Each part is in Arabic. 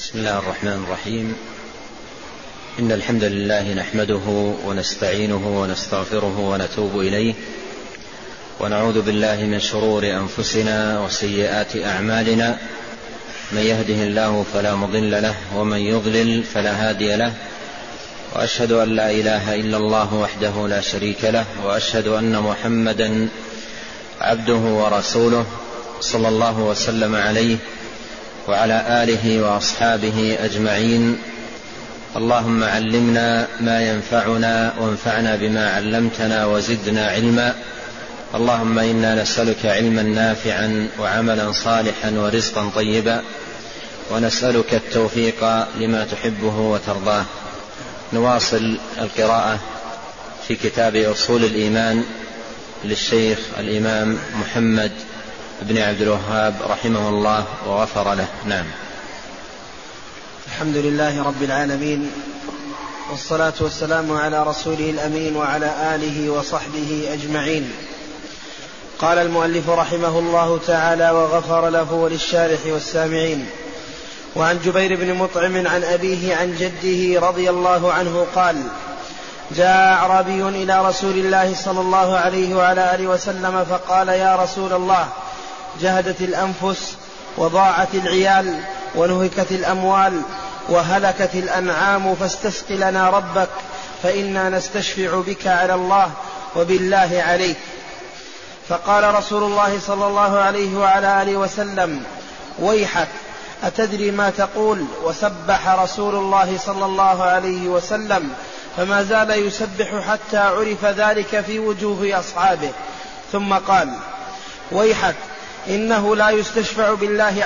بسم الله الرحمن الرحيم. إن الحمد لله نحمده ونستعينه ونستغفره ونتوب إليه، ونعوذ بالله من شرور أنفسنا وسيئات أعمالنا. من يهده الله فلا مضل له، ومن يضلل فلا هادي له، وأشهد أن لا إله إلا الله وحده لا شريك له، وأشهد أن محمدا عبده ورسوله صلى الله وسلم عليه وعلى آله وأصحابه أجمعين. اللهم علمنا ما ينفعنا وانفعنا بما علمتنا وزدنا علما. اللهم إنا نسألك علما نافعا وعملا صالحا ورزقا طيبا، ونسألك التوفيق لما تحبه وترضاه. نواصل القراءة في كتاب أصول الإيمان للشيخ الإمام محمد بن عبد الوهاب رحمه الله وغفر له. نعم. الحمد لله رب العالمين، والصلاة والسلام على رسوله الأمين وعلى آله وصحبه أجمعين. قال المؤلف رحمه الله تعالى وغفر له وللشارح والسامعين: وعن جبير بن مطعم عن أبيه عن جده رضي الله عنه قال: جاء أعرابي إلى رسول الله صلى الله عليه وعلى آله وسلم فقال: يا رسول الله، جهدت الأنفس وضاعت العيال ونهكت الأموال وهلكت الأنعام، فاستسق لنا ربك فإنا نستشفع بك على الله وبالله عليك. فقال رسول الله صلى الله عليه وعلى آله وسلم: ويحك، أتدري ما تقول؟ وسبح رسول الله صلى الله عليه وسلم، فما زال يسبح حتى عرف ذلك في وجوه أصحابه، ثم قال: ويحك، إنه لا يستشفع بالله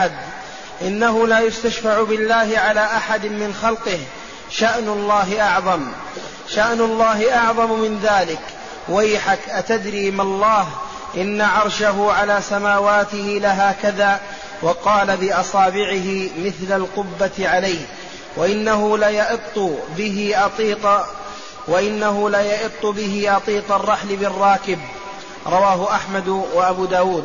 على أحد من خلقه، شأن الله أعظم من ذلك. ويحك، أتدري ما الله؟ إن عرشه على سماواته لهكذا، وقال بأصابعه مثل القبة عليه، وإنه ليئط به أطيط الرحل بالراكب. رواه أحمد وأبو داود.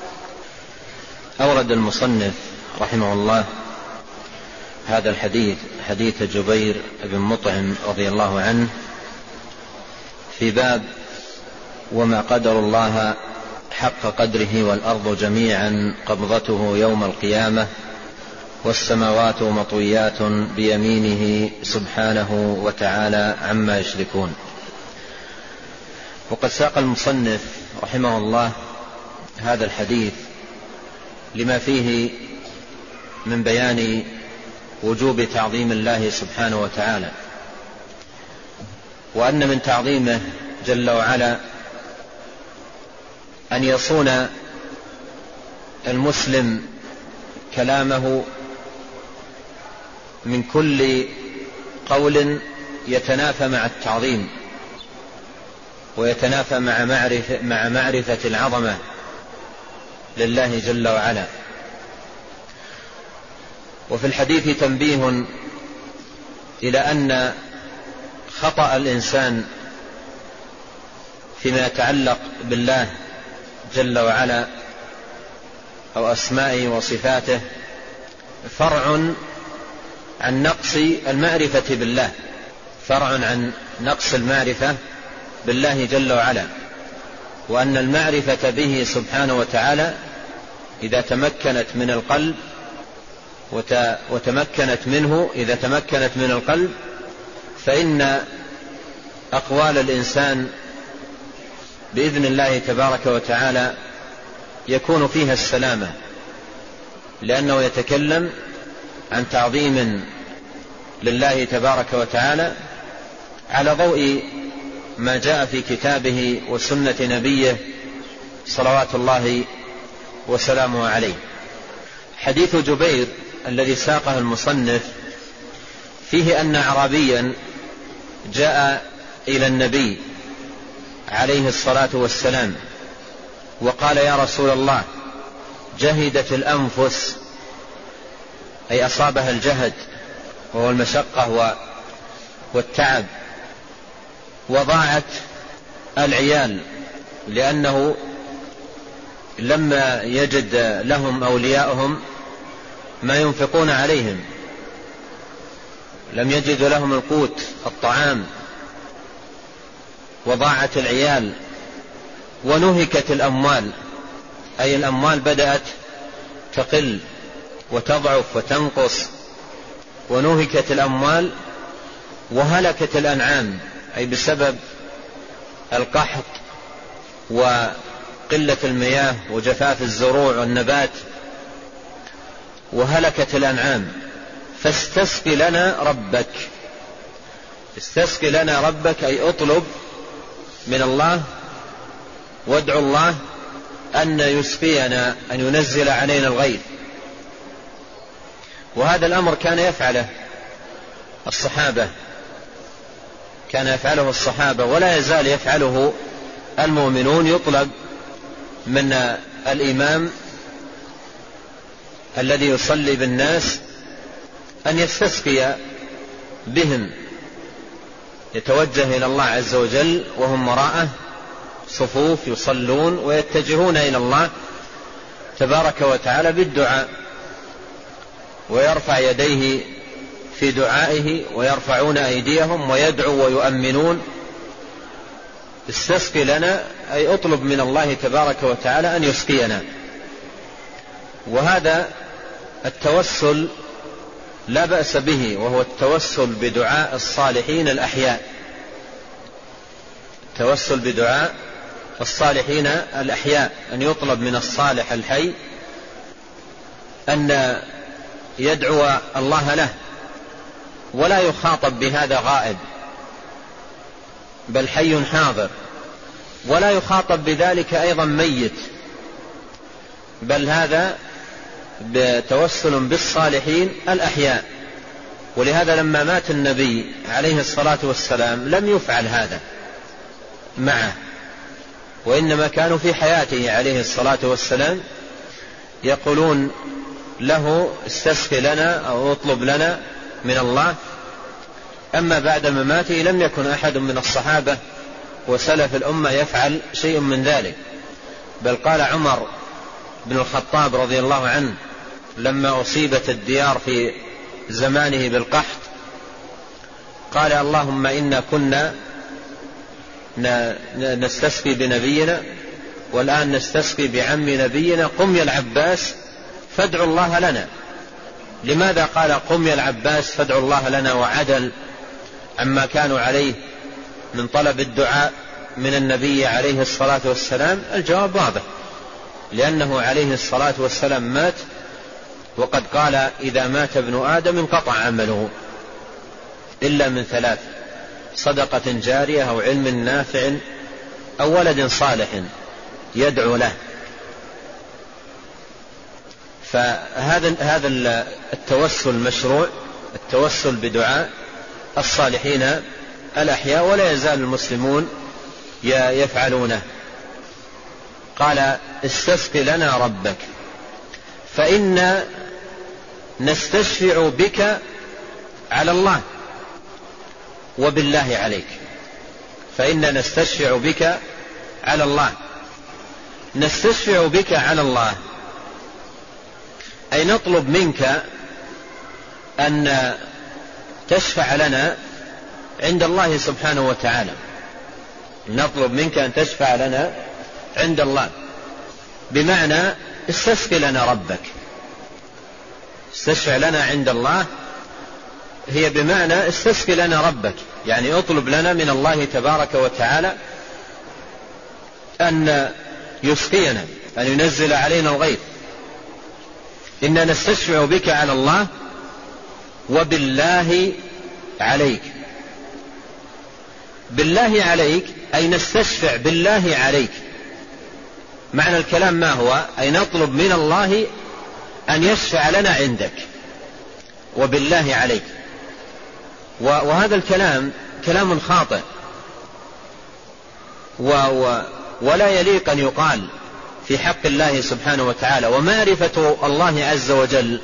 أورد المصنف رحمه الله هذا الحديث، حديث جبير بن مطعم رضي الله عنه، في باب وما قدر الله حق قدره والأرض جميعا قبضته يوم القيامة والسماوات مطويات بيمينه سبحانه وتعالى عما يشركون. وقد ساق المصنف رحمه الله هذا الحديث لما فيه من بيان وجوب تعظيم الله سبحانه وتعالى، وأن من تعظيمه جل وعلا أن يصون المسلم كلامه من كل قول يتنافى مع التعظيم ويتنافى مع معرفة العظمة لله جل وعلا. وفي الحديث تنبيه إلى أن خطأ الإنسان فيما يتعلق بالله جل وعلا أو أسمائه وصفاته فرع عن نقص المعرفة بالله، فرع عن نقص المعرفة بالله جل وعلا، وأن المعرفة به سبحانه وتعالى إذا تمكنت من القلب إذا تمكنت من القلب فإن أقوال الإنسان بإذن الله تبارك وتعالى يكون فيها السلامة، لأنه يتكلم عن تعظيم لله تبارك وتعالى على ضوء ما جاء في كتابه وسنة نبيه صلوات الله وسلامه عليه. حديث جبير الذي ساقه المصنف فيه أن أعرابيا جاء إلى النبي عليه الصلاة والسلام وقال: يا رسول الله، جهدت الأنفس، أي أصابها الجهد وهو المشقة والتعب، وضاعت العيال، لأنه لما يجد لهم أولياءهم ما ينفقون عليهم لم يجدوا لهم القوت الطعام، وضاعت العيال، ونهكت الأموال، أي الأموال بدأت تقل وتضعف وتنقص، ونهكت الأموال، وهلكت الأنعام، أي بسبب القحط وقلة المياه وجفاف الزروع والنبات، وهلكت الأنعام. فاستسقي لنا ربك. استسقي لنا ربك أي اطلب من الله وادعو الله أن يسقينا، أن ينزل علينا الغيث. وهذا الأمر كان يفعله الصحابة، كان يفعله الصحابة ولا يزال يفعله المؤمنون. يطلب من الإمام الذي يصلي بالناس أن يستسقي بهم، يتوجه إلى الله عز وجل وهم وراءه صفوف يصلون ويتجهون إلى الله تبارك وتعالى بالدعاء، ويرفع يديه في دعائه، ويرفعون أيديهم ويدعو ويؤمنون. استسقي لنا أي اطلب من الله تبارك وتعالى أن يسقينا. وهذا التوسل لا بأس به، وهو التوسل بدعاء الصالحين الأحياء. التوسل بدعاء الصالحين الأحياء، أن يطلب من الصالح الحي أن يدعو الله له، ولا يخاطب بهذا غائب بل حي حاضر، ولا يخاطب بذلك أيضا ميت، بل هذا بتوسل بالصالحين الأحياء. ولهذا لما مات النبي عليه الصلاة والسلام لم يفعل هذا معه، وإنما كانوا في حياته عليه الصلاة والسلام يقولون له استسقي لنا أو اطلب لنا من الله. أما بعد مماته لم يكن أحد من الصحابة وسلف الأمة يفعل شيء من ذلك، بل قال عمر بن الخطاب رضي الله عنه لما أصيبت الديار في زمانه بالقحط قال اللهم إنا كنا نستسقي بنبينا والآن نستسقي بعم نبينا، قم يا العباس فادعوا الله لنا. لماذا قال قم يا العباس فادعوا الله لنا وعدل عما كانوا عليه من طلب الدعاء من النبي عليه الصلاة والسلام؟ الجواب واضح، لأنه عليه الصلاة والسلام مات، وقد قال إذا مات ابن آدم انقطع عمله إلا من ثلاث: صدقة جارية أو علم نافع أو ولد صالح يدعو له. فهذا التوسل مشروع، التوسل بدعاء الصالحين الأحياء، ولا يزال المسلمون يفعلونه. قال استسق لنا ربك فإنا نستشفع بك على الله وبالله عليك. فإنا نستشفع بك على الله. نستشفع بك على الله أي نطلب منك أن تشفع لنا عند الله سبحانه وتعالى. نطلب منك أن تشفع لنا عند الله، بمعنى استسق لنا ربك. استشفع لنا عند الله هي بمعنى استسق لنا ربك، يعني اطلب لنا من الله تبارك وتعالى أن يسقينا، أن ينزل علينا الغيث. إننا نستشفع بك على الله وبالله عليك. بالله عليك أي نستشفع بالله عليك. معنى الكلام ما هو؟ أي نطلب من الله أن يشفع لنا عندك وبالله عليك. وهذا الكلام كلام خاطئ، ولا يليق أن يقال في حق الله سبحانه وتعالى. ومعرفة الله عز وجل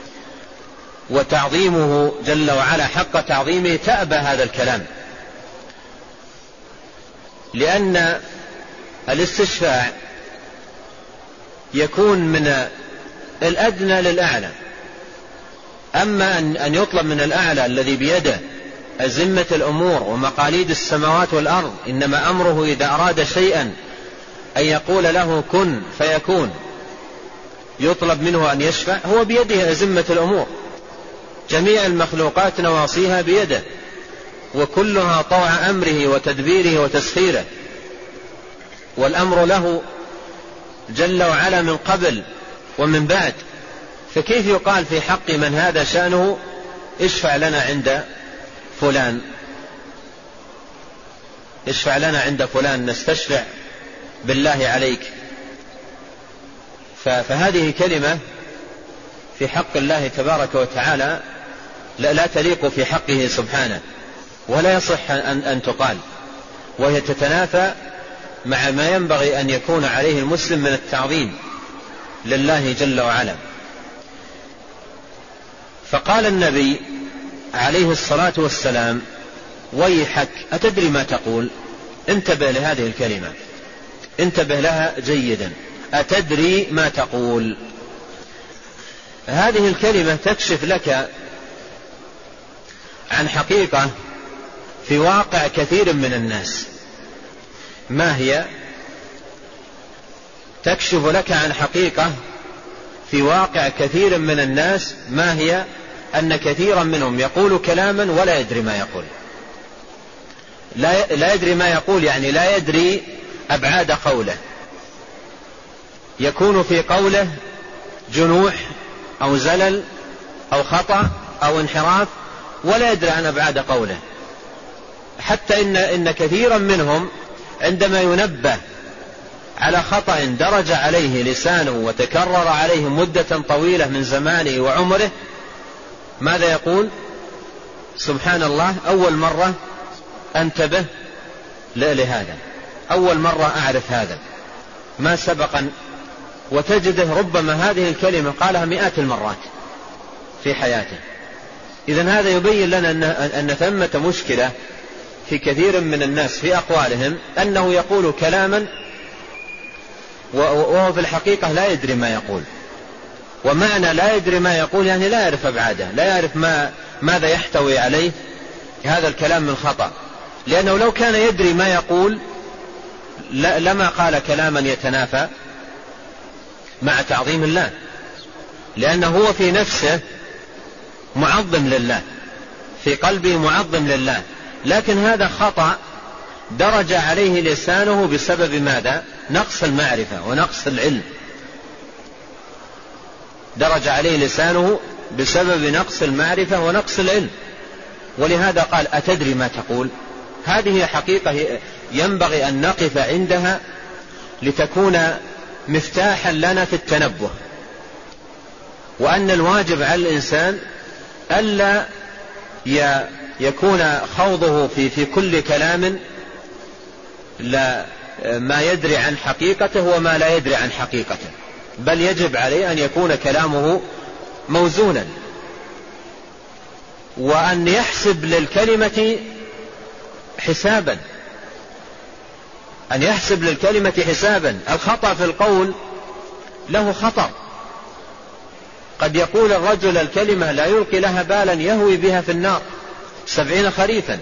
وتعظيمه جل وعلا حق تعظيمه تأبى هذا الكلام، لأن الاستشفاع يكون من الأدنى للأعلى. أما أن يطلب من الأعلى الذي بيده أزمة الأمور ومقاليد السماوات والأرض، إنما أمره إذا أراد شيئا أن يقول له كن فيكون، يطلب منه أن يشفع، هو بيده أزمة الأمور، جميع المخلوقات نواصيها بيده، وكلها طوع أمره وتدبيره وتسخيره، والأمر له جل وعلا من قبل ومن بعد. فكيف يقال في حق من هذا شأنه اشفع لنا عند فلان، اشفع لنا عند فلان نستشفع بالله عليك؟ فهذه كلمة في حق الله تبارك وتعالى لا تليق في حقه سبحانه، ولا يصح أن تقال، وهي تتنافى مع ما ينبغي أن يكون عليه المسلم من التعظيم لله جل وعلا. فقال النبي عليه الصلاة والسلام: ويحك، أتدري ما تقول؟ انتبه لهذه الكلمة، انتبه لها جيدا، أتدري ما تقول؟ هذه الكلمة تكشف لك عن حقيقة في واقع كثير من الناس. ما هي؟ تكشف لك عن حقيقة في واقع كثير من الناس. ما هي؟ أن كثيرا منهم يقول كلاما ولا يدري ما يقول. لا يدري ما يقول، يعني لا يدري أبعاد قوله، يكون في قوله جنوح أو زلل أو خطأ أو انحراف، ولا يدري عن أبعاد قوله. حتى إن كثيرا منهم عندما ينبه على خطأ درج عليه لسانه وتكرر عليه مدة طويلة من زمانه وعمره، ماذا يقول؟ سبحان الله، أول مرة أنتبه لهذا، أول مرة أعرف هذا، ما سبقا. وتجده ربما هذه الكلمة قالها مئات المرات في حياته. إذن هذا يبين لنا أن ثمة مشكلة في كثير من الناس في أقوالهم، أنه يقول كلاما وهو في الحقيقة لا يدري ما يقول. ومعنى لا يدري ما يقول يعني لا يعرف أبعاده، لا يعرف ماذا يحتوي عليه هذا الكلام من خطأ. لأنه لو كان يدري ما يقول لما قال كلاما يتنافى مع تعظيم الله، لأنه هو في نفسه معظم لله، في قلبه معظم لله، لكن هذا خطأ درج عليه لسانه بسبب ماذا؟ نقص المعرفة ونقص العلم. درج عليه لسانه بسبب نقص المعرفة ونقص العلم، ولهذا قال: أتدري ما تقول؟ هذه حقيقة ينبغي أن نقف عندها لتكون مفتاحا لنا في التنبه، وأن الواجب على الإنسان ألا يكون خوضه في كل كلام لا ما يدري عن حقيقته وما لا يدري عن حقيقته، بل يجب عليه أن يكون كلامه موزونا، وأن يحسب للكلمة حسابا، أن يحسب للكلمة حسابا. الخطأ في القول له خطر، قد يقول الرجل الكلمة لا يلقي لها بالا يهوي بها في النار 70 خريفا.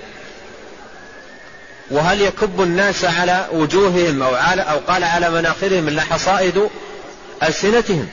وهل يكب الناس على وجوههم أو قال على مناخرهم إلا حصائد ألسنتهم؟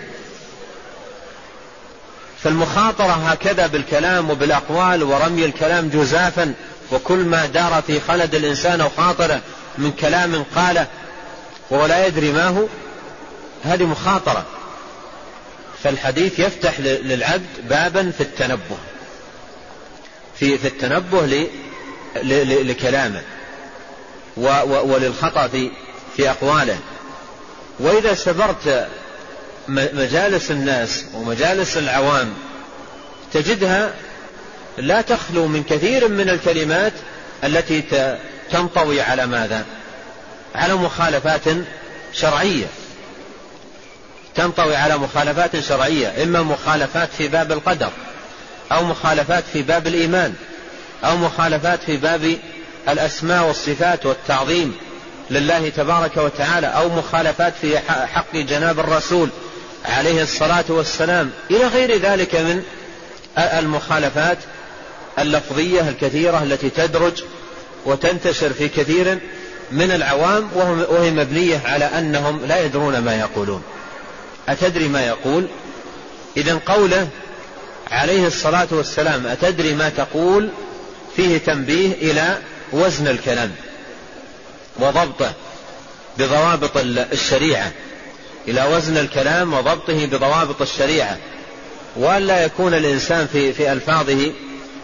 فالمخاطرة هكذا بالكلام وبالأقوال ورمي الكلام جزافا، وكل ما دار في خلد الإنسان أو خاطره من كلام قاله وهو لا يدري ما هو، هذه مخاطرة. فالحديث يفتح للعبد بابا في التنبه، في التنبه لكلامه وللخطأ في أقواله. وإذا سبرت مجالس الناس ومجالس العوام تجدها لا تخلو من كثير من الكلمات التي تنطوي على ماذا؟ على مخالفات شرعية، تنطوي على مخالفات شرعية، إما مخالفات في باب القدر، أو مخالفات في باب الإيمان، أو مخالفات في باب الأسماء والصفات والتعظيم لله تبارك وتعالى، أو مخالفات في حق جناب الرسول عليه الصلاة والسلام، إلى غير ذلك من المخالفات اللفظية الكثيرة التي تدرج وتنتشر في كثير من العوام، وهي مبنية على أنهم لا يدرون ما يقولون. أتدري ما يقول؟ إذن قوله عليه الصلاة والسلام أتدري ما تقول فيه تنبيه إلى وزن الكلام وضبطه بضوابط الشريعة، إلى وزن الكلام وضبطه بضوابط الشريعة، وألا يكون الإنسان في ألفاظه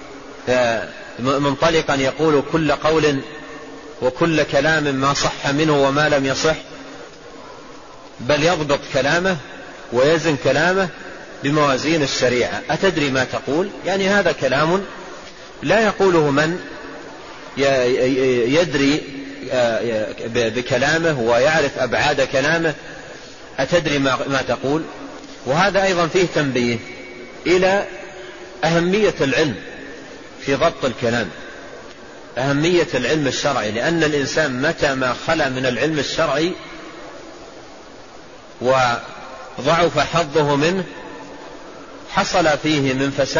منطلقا يقول كل قول وكل كلام ما صح منه وما لم يصح، بل يضبط كلامه ويزن كلامه بموازين الشريعة. أتدري ما تقول؟ يعني هذا كلام لا يقوله من يدري بكلامه ويعرف أبعاد كلامه. أتدري ما تقول؟ وهذا أيضا فيه تنبيه إلى أهمية العلم في ضبط الكلام، أهمية العلم الشرعي، لأن الإنسان متى ما خلا من العلم الشرعي وضعف حظه منه حصل فيه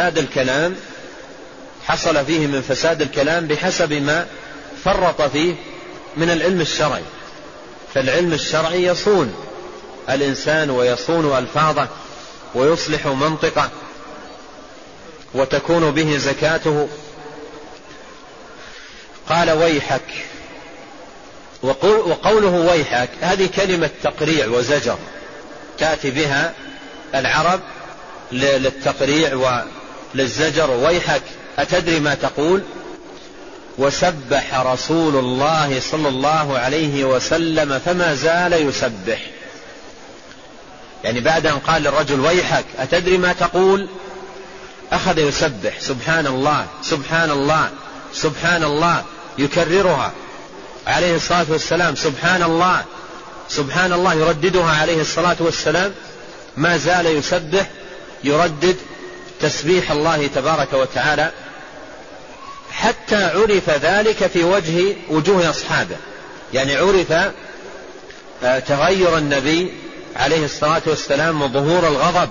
من فساد الكلام بحسب ما فرط فيه من العلم الشرعي. فالعلم الشرعي يصون الإنسان ويصون ألفاظه ويصلح منطقه وتكون به زكاته. قال ويحك، وقوله ويحك هذه كلمة تقريع وزجر تأتي بها العرب للتقريع وللزجر. ويحك أتدري ما تقول؟ وسبح رسول الله صلى الله عليه وسلم فما زال يسبح. يعني بعد أن قال للرجل ويحك أتدري ما تقول، أخذ يسبح سبحان الله سبحان الله سبحان الله، يكررها عليه الصلاة والسلام سبحان الله سبحان الله، يرددها عليه الصلاة والسلام، ما زال يسبح يردد تسبيح الله تبارك وتعالى، حتى عرف ذلك في وجوه أصحابه. يعني عرف تغير النبي عليه الصلاة والسلام وظهور الغضب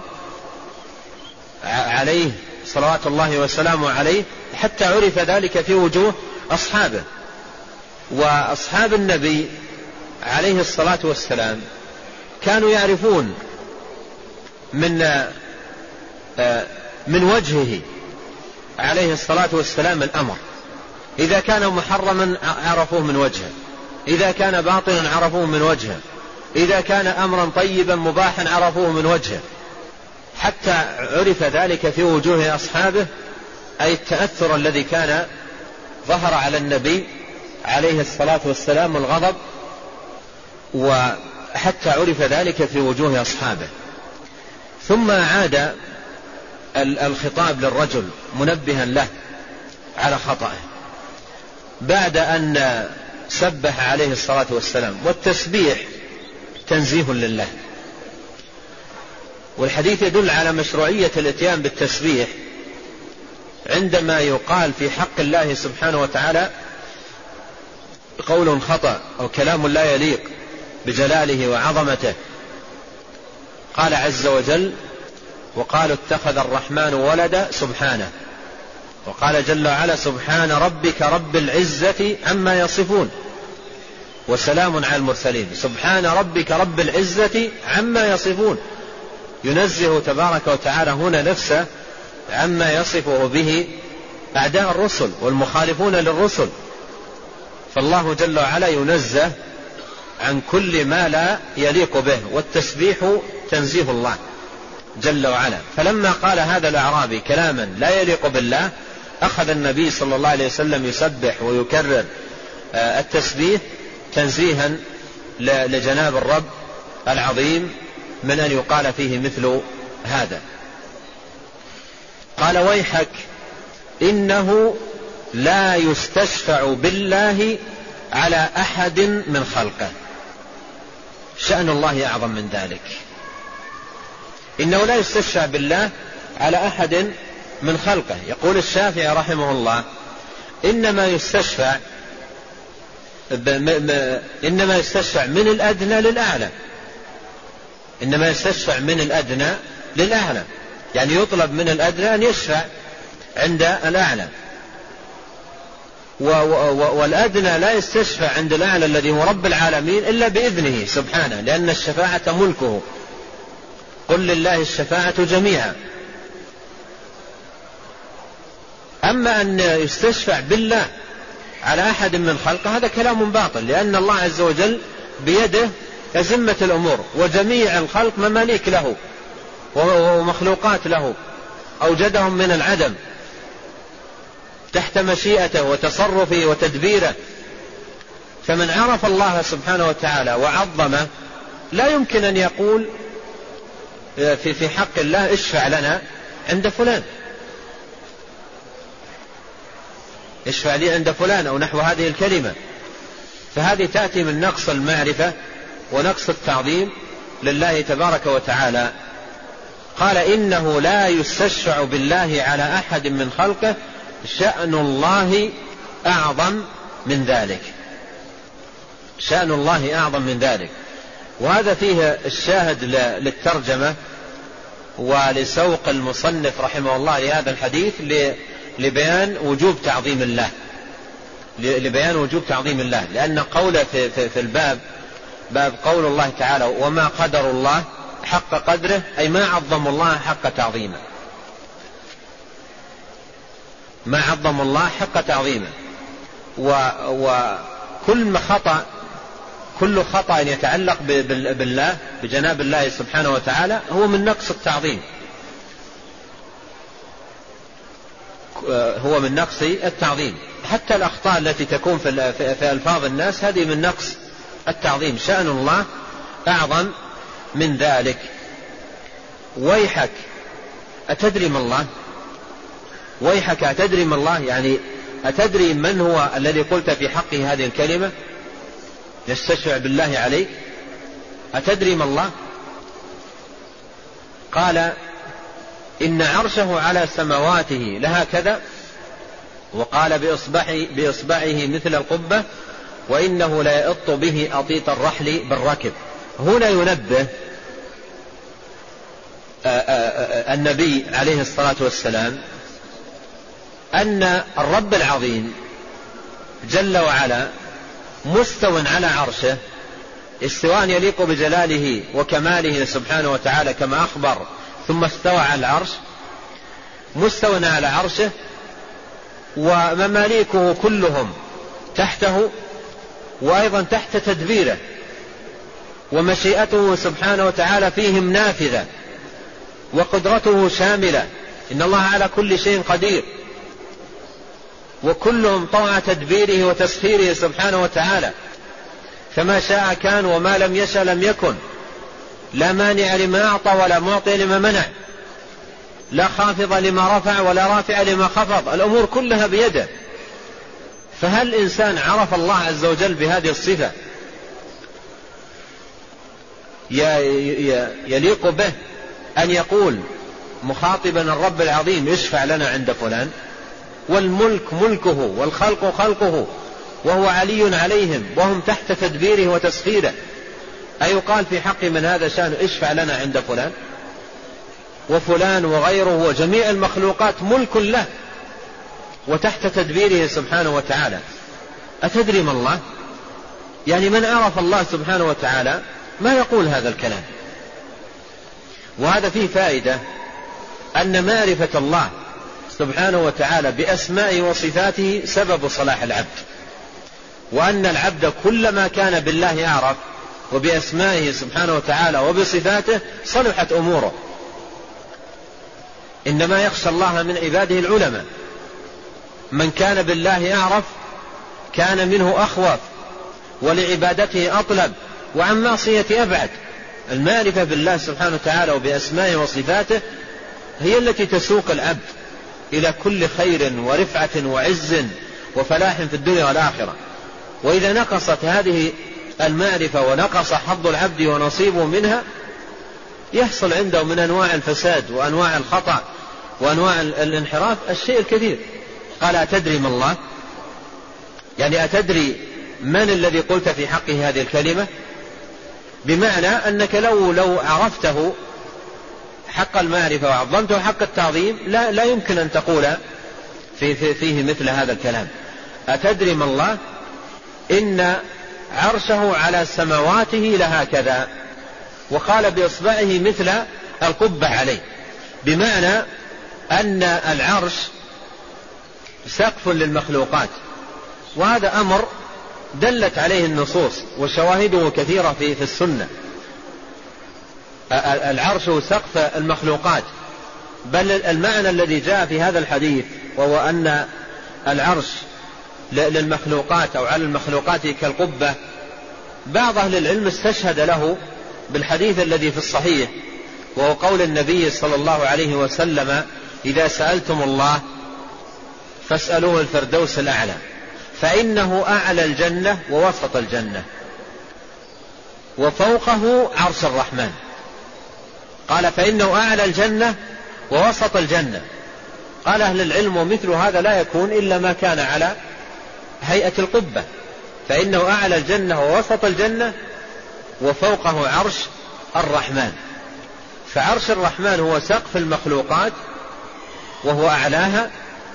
عليه صلوات الله وسلامه عليه، حتى عرف ذلك في وجوه أصحابه. وأصحاب النبي عليه الصلاة والسلام كانوا يعرفون من وجهه عليه الصلاة والسلام الأمر، إذا كان محرما عرفوه من وجهه، إذا كان باطلا عرفوه من وجهه، إذا كان أمرا طيبا مباحا عرفوه من وجهه، حتى عرف ذلك في وجوه أصحابه، أي التأثر الذي كان ظهر على النبي عليه الصلاة والسلام الغضب، وحتى عرف ذلك في وجوه أصحابه. ثم عاد الخطاب للرجل منبها له على خطأه بعد أن سبح عليه الصلاة والسلام. والتسبيح تنزيه لله، والحديث يدل على مشروعية الاتيان بالتسبيح عندما يقال في حق الله سبحانه وتعالى قول خطأ أو كلام لا يليق بجلاله وعظمته. قال عز وجل وقالوا اتخذ الرحمن ولدا سبحانه، وقال جل وعلا سبحان ربك رب العزة عما يصفون وسلام على المرسلين. سبحان ربك رب العزة عما يصفون، ينزه تبارك وتعالى هنا نفسه عما يصفه به أعداء الرسل والمخالفون للرسل، فالله جل وعلا ينزه عن كل ما لا يليق به، والتسبيح تنزيه الله جل وعلا. فلما قال هذا الأعرابي كلاما لا يليق بالله، أخذ النبي صلى الله عليه وسلم يسبح ويكرر التسبيح تنزيها لجناب الرب العظيم من أن يقال فيه مثل هذا. قال ويحك إنه لا يستشفع بالله على أحد من خلقه. شأن الله أعظم من ذلك، إنه لا يستشفع بالله على أحد من خلقه. يقول الشافعي رحمه الله إنما يستشفع من الأدنى للأعلى، إنما يستشفع من الأدنى للأعلى. يعني يطلب من الأدنى أن يشفع عند الأعلى، والأدنى لا يستشفع عند الأعلى الذي هو رب العالمين إلا بإذنه سبحانه، لأن الشفاعة ملكه. قل لله الشفاعة جميعا. أما أن يستشفع بالله على أحد من خلقه هذا كلام باطل، لأن الله عز وجل بيده أزمة الأمور، وجميع الخلق مماليك له ومخلوقات له، أوجدهم من العدم تحت مشيئته وتصرفه وتدبيره. فمن عرف الله سبحانه وتعالى وعظمه لا يمكن أن يقول في حق الله اشفع لنا عند فلان، اشفع لي عند فلان أو نحو هذه الكلمة. فهذه تأتي من نقص المعرفة ونقص التعظيم لله تبارك وتعالى. قال إنه لا يستشفع بالله على أحد من خلقه، شأن الله أعظم من ذلك، شأن الله أعظم من ذلك. وهذا فيه الشاهد للترجمة ولسوق المصنف رحمه الله لهذا الحديث لبيان وجوب تعظيم الله، لبيان وجوب تعظيم الله، لأن قوله في الباب باب قول الله تعالى وما قدر الله حق قدره، أي ما عظم الله حق تعظيمه، ما عظم الله حق تعظيمه. وكل خطأ، كل خطأ يتعلق بالله بجناب الله سبحانه وتعالى هو من نقص التعظيم، هو من نقص التعظيم. حتى الأخطاء التي تكون في ألفاظ الناس هذه من نقص التعظيم. شأن الله أعظم من ذلك. ويحك أتدري ما الله؟ ويحك أتدري ما الله؟ يعني أتدري من هو الذي قلت في حقه هذه الكلمة يستشفع بالله عليك؟ أتدري ما الله؟ قال إن عرشه على سماواته لها كذا، وقال بإصبعه مثل القبة، وإنه لا يئط به أطيط الرحل بالركب. هنا ينبه النبي عليه الصلاة والسلام أن الرب العظيم جل وعلا مستوى على عرشه استواء يليق بجلاله وكماله سبحانه وتعالى كما أخبر، ثم استوى على العرش، مستوى على عرشه، ومماليكه كلهم تحته وأيضا تحت تدبيره، ومشيئته سبحانه وتعالى فيهم نافذة، وقدرته شاملة. إن الله على كل شيء قدير، وكلهم طوع تدبيره وتسخيره سبحانه وتعالى، فما شاء كان وما لم يشأ لم يكن، لا مانع لما أعطى ولا معطي لما منع، لا خافض لما رفع ولا رافع لما خفض، الأمور كلها بيده. فهل إنسان عرف الله عز وجل بهذه الصفة يليق به أن يقول مخاطبا الرب العظيم يشفع لنا عند فلان؟ والملك ملكه والخلق خلقه، وهو علي عليهم وهم تحت تدبيره وتسخيره، أيقال في حق من هذا شأن اشفع لنا عند فلان؟ وفلان وغيره وجميع المخلوقات ملك له وتحت تدبيره سبحانه وتعالى. أتدري ما الله؟ يعني من عرف الله سبحانه وتعالى ما يقول هذا الكلام. وهذا فيه فائدة أن معرفة الله سبحانه وتعالى بأسمائه وصفاته سبب صلاح العبد، وأن العبد كلما كان بالله أعرف وبأسمائه سبحانه وتعالى وبصفاته صلحت أموره. إنما يخشى الله من عباده العلماء. من كان بالله أعرف كان منه أخوف، ولعبادته أطلب، وعن معصيته أبعد. المعرفة بالله سبحانه وتعالى وبأسمائه وصفاته هي التي تسوق العبد إلى كل خير ورفعة وعز وفلاح في الدنيا والآخرة. وإذا نقصت هذه المعرفة ونقص حظ العبد ونصيبه منها يحصل عنده من أنواع الفساد وأنواع الخطأ وأنواع الانحراف الشيء الكثير. قال أتدري ما الله؟ يعني أتدري من الذي قلت في حقه هذه الكلمة؟ بمعنى أنك لو عرفته حق المعرفة وعظمته حق التعظيم لا يمكن أن تقول فيه مثل هذا الكلام. أتدري ما الله؟ إن عرشه على سماواته لهكذا، وقال بإصبعه مثل القبة عليه، بمعنى أن العرش سقف للمخلوقات، وهذا أمر دلت عليه النصوص وشواهده كثيرة في السنة. العرش سقف المخلوقات، بل المعنى الذي جاء في هذا الحديث وهو أن العرش للمخلوقات أو على المخلوقات كالقبة، بعض أهل العلم استشهد له بالحديث الذي في الصحيح، وهو قول النبي صلى الله عليه وسلم: إذا سألتم الله فاسألوه الفردوس الأعلى فإنه أعلى الجنة ووسط الجنة وفوقه عرش الرحمن. قال: فإنه أعلى الجنة ووسط الجنة. قال أهل العلم: ومثل هذا لا يكون إلا ما كان على هيئة القبة، فإنه أعلى الجنة ووسط الجنة وفوقه عرش الرحمن. فعرش الرحمن هو سقف المخلوقات، وهو أعلاها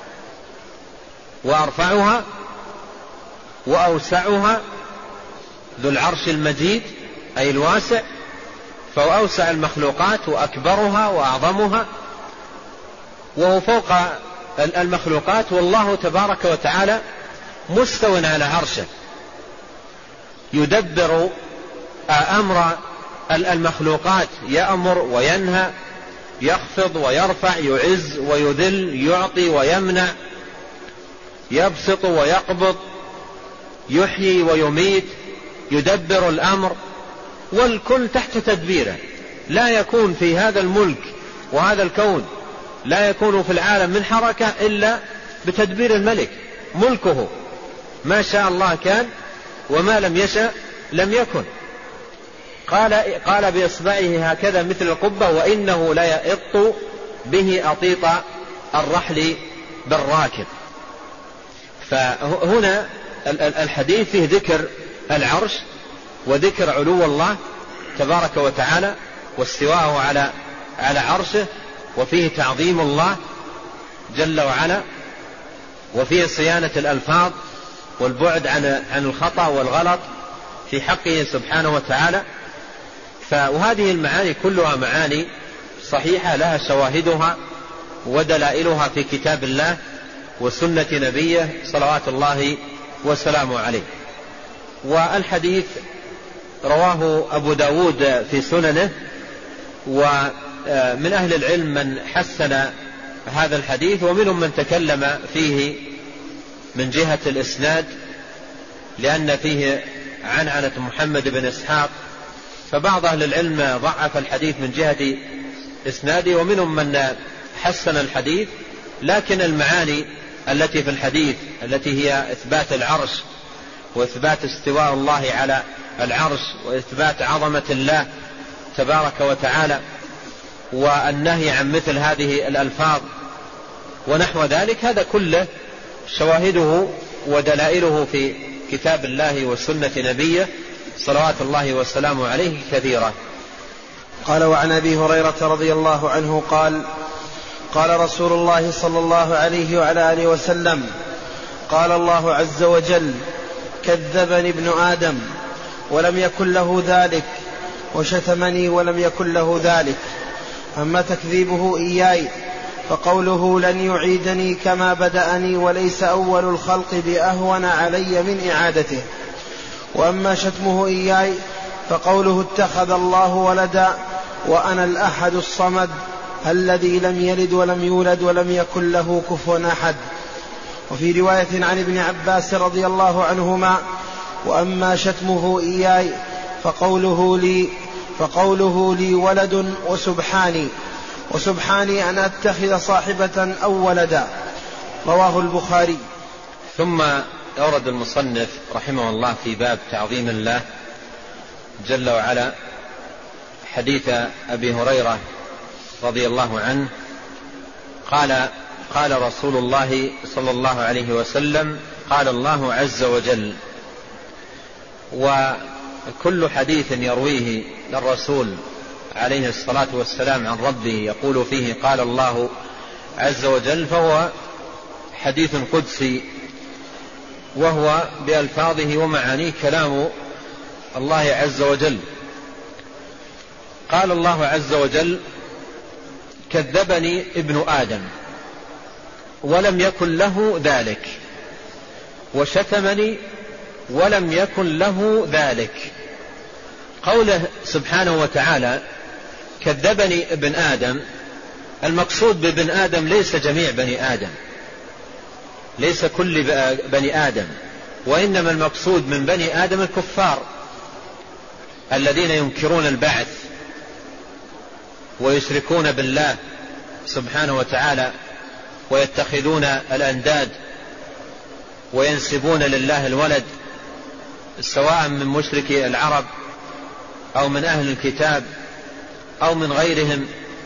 وأرفعها وأوسعها، ذو العرش المجيد أي الواسع، فهو أوسع المخلوقات وأكبرها وأعظمها، وهو فوق المخلوقات، والله تبارك وتعالى مستو على عرشه يدبر أمر المخلوقات، يأمر وينهى، يخفض ويرفع، يعز ويذل، يعطي ويمنع، يبسط ويقبض، يحيي ويميت، يدبر الأمر، والكل تحت تدبيره. لا يكون في هذا الملك وهذا الكون، لا يكون في العالم من حركة إلا بتدبير الملك. ملكه ما شاء الله كان، وما لم يشاء لم يكن. قال بإصبعه هكذا مثل القبة: وإنه لا يئط به أطيط الرحل بالراكب. فهنا الحديث فيه ذكر العرش وذكر علو الله تبارك وتعالى واستواءه على عرشه، وفيه تعظيم الله جل وعلا، وفيه صيانة الألفاظ والبعد عن الخطأ والغلط في حقه سبحانه وتعالى. وهذه المعاني كلها معاني صحيحة لها شواهدها ودلائلها في كتاب الله وسنة نبيه صلوات الله وسلامه عليه. والحديث رواه أبو داود في سننه، ومن أهل العلم من حسن هذا الحديث، ومنهم من تكلم فيه من جهة الإسناد، لأن فيه عنعنة محمد بن إسحاق، فبعض أهل العلم ضعف الحديث من جهة إسناده، ومنهم من حسن الحديث. لكن المعاني التي في الحديث التي هي إثبات العرش وإثبات استواء الله على العرش وإثبات عظمة الله تبارك وتعالى والنهي عن مثل هذه الألفاظ ونحو ذلك، هذا كله شواهده ودلائله في كتاب الله وسنة نبيه صلوات الله وسلامه عليه كثيرة. قال: وعن أبي هريرة رضي الله عنه قال: قال رسول الله صلى الله عليه وعلى آله وسلم: قال الله عز وجل: كذبني ابن آدم ولم يكن له ذلك، وشتمني ولم يكن له ذلك. أما تكذيبه إياي فقوله لن يعيدني كما بدأني، وليس أول الخلق بأهون علي من إعادته. وأما شتمه إياي فقوله اتخذ الله ولدا وأنا الأحد الصمد الذي لم يلد ولم يولد ولم يكن له كفوا أحد. وفي رواية عن ابن عباس رضي الله عنهما: وأما شتمه إياي فقوله لي ولد وسبحاني أن أتخذ صاحبة أو ولدا. رواه البخاري. ثم يورد المصنف رحمه الله في باب تعظيم الله جل وعلا حديث أبي هريرة رضي الله عنه قال رسول الله صلى الله عليه وسلم: قال الله عز وجل. وكل حديث يرويه الرسول عليه الصلاة والسلام عن ربه يقول فيه قال الله عز وجل، فهو حديث قدسي، وهو بألفاظه ومعانيه كلام الله عز وجل. قال الله عز وجل: كذبني ابن آدم ولم يكن له ذلك، وشتمني ولم يكن له ذلك. قوله سبحانه وتعالى كذبني ابن آدم، المقصود بابن آدم ليس جميع بني آدم، ليس كل بني آدم، وإنما المقصود من بني آدم الكفار الذين ينكرون البعث ويشركون بالله سبحانه وتعالى ويتخذون الأنداد وينسبون لله الولد، سواء من مشركي العرب أو من أهل الكتاب أو من غيرهم.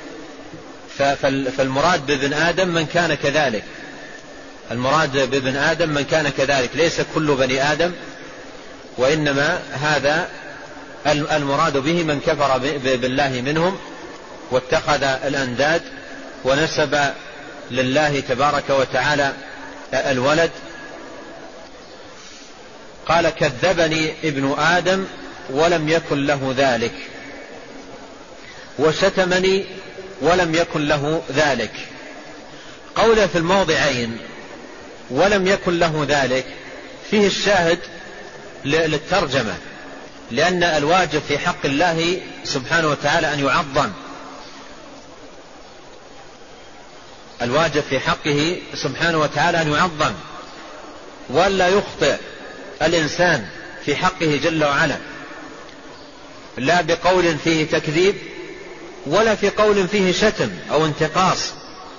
فالمراد بابن آدم من كان كذلك، المراد بابن آدم من كان كذلك، ليس كل بني آدم، وإنما هذا المراد به من كفر بالله منهم واتخذ الأنداد ونسب لله تبارك وتعالى الولد. قال كذبني ابن آدم ولم يكن له ذلك، وشتمني ولم يكن له ذلك. قوله في الموضعين ولم يكن له ذلك فيه الشاهد للترجمة، لأن الواجب في حق الله سبحانه وتعالى أن يعظم، الواجب في حقه سبحانه وتعالى أن يعظم، ولا يخطئ الإنسان في حقه جل وعلا، لا بقول فيه تكذيب ولا في قول فيه شتم أو انتقاص.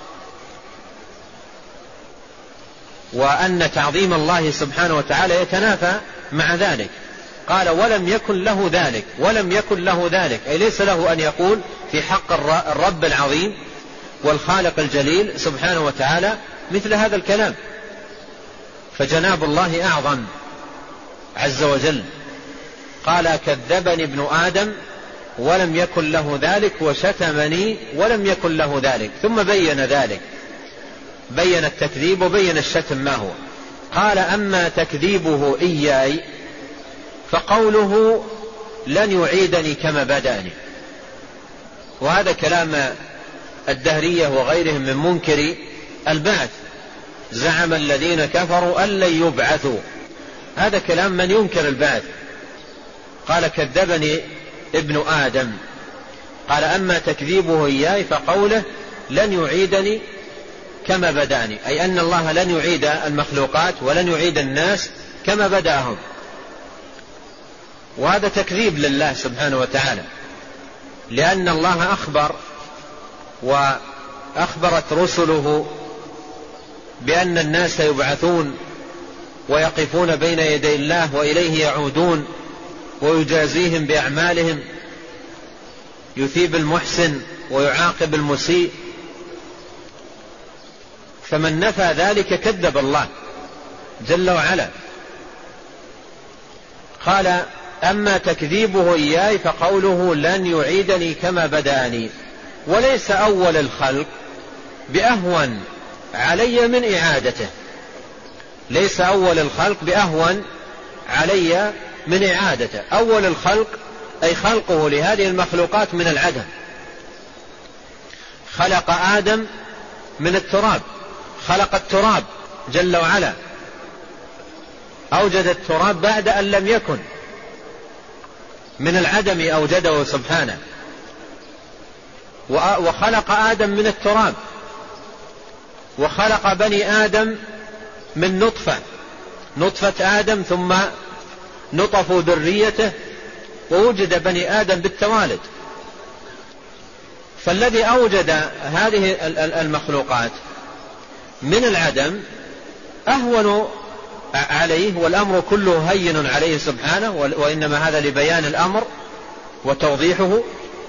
وأن تعظيم الله سبحانه وتعالى يتنافى مع ذلك. قال ولم يكن له ذلك، ولم يكن له ذلك أي ليس له أن يقول في حق الرب العظيم والخالق الجليل سبحانه وتعالى مثل هذا الكلام، فجناب الله أعظم عز وجل. قال كذبني ابن آدم ولم يكن له ذلك، وشتمني ولم يكن له ذلك، ثم بين ذلك، بين التكذيب وبين الشتم ما هو. قال أما تكذيبه إياي فقوله لن يعيدني كما بدأني. وهذا كلام الدهرية وغيرهم من منكر البعث، زعم الذين كفروا أن لن يبعثوا، هذا كلام من ينكر البعث. قال كذبني ابن آدم، قال أما تكذيبه إياي فقوله لن يعيدني كما بدأني، أي أن الله لن يعيد المخلوقات ولن يعيد الناس كما بدأهم، وهذا تكذيب لله سبحانه وتعالى، لأن الله أخبر وأخبرت رسله بأن الناس يبعثون ويقفون بين يدي الله وإليه يعودون ويجازيهم بأعمالهم، يثيب المحسن ويعاقب المسيء. فمن نفى ذلك كذب الله جل وعلا. قال أما تكذيبه إياي فقوله لن يعيدني كما بدأني، وليس أول الخلق بأهون علي من إعادته، ليس أول الخلق بأهون علي من إعادته. أول الخلق أي خلقه لهذه المخلوقات من العدم، خلق آدم من التراب، خلق التراب جل وعلا، أوجد التراب بعد أن لم يكن، من العدم أوجده سبحانه، وخلق آدم من التراب، وخلق بني آدم من نطفة آدم، ثم نطفوا ذريته ووجد بني آدم بالتوالد. فالذي أوجد هذه المخلوقات من العدم أهون عليه، والأمر كله هين عليه سبحانه، وإنما هذا لبيان الأمر وتوضيحه.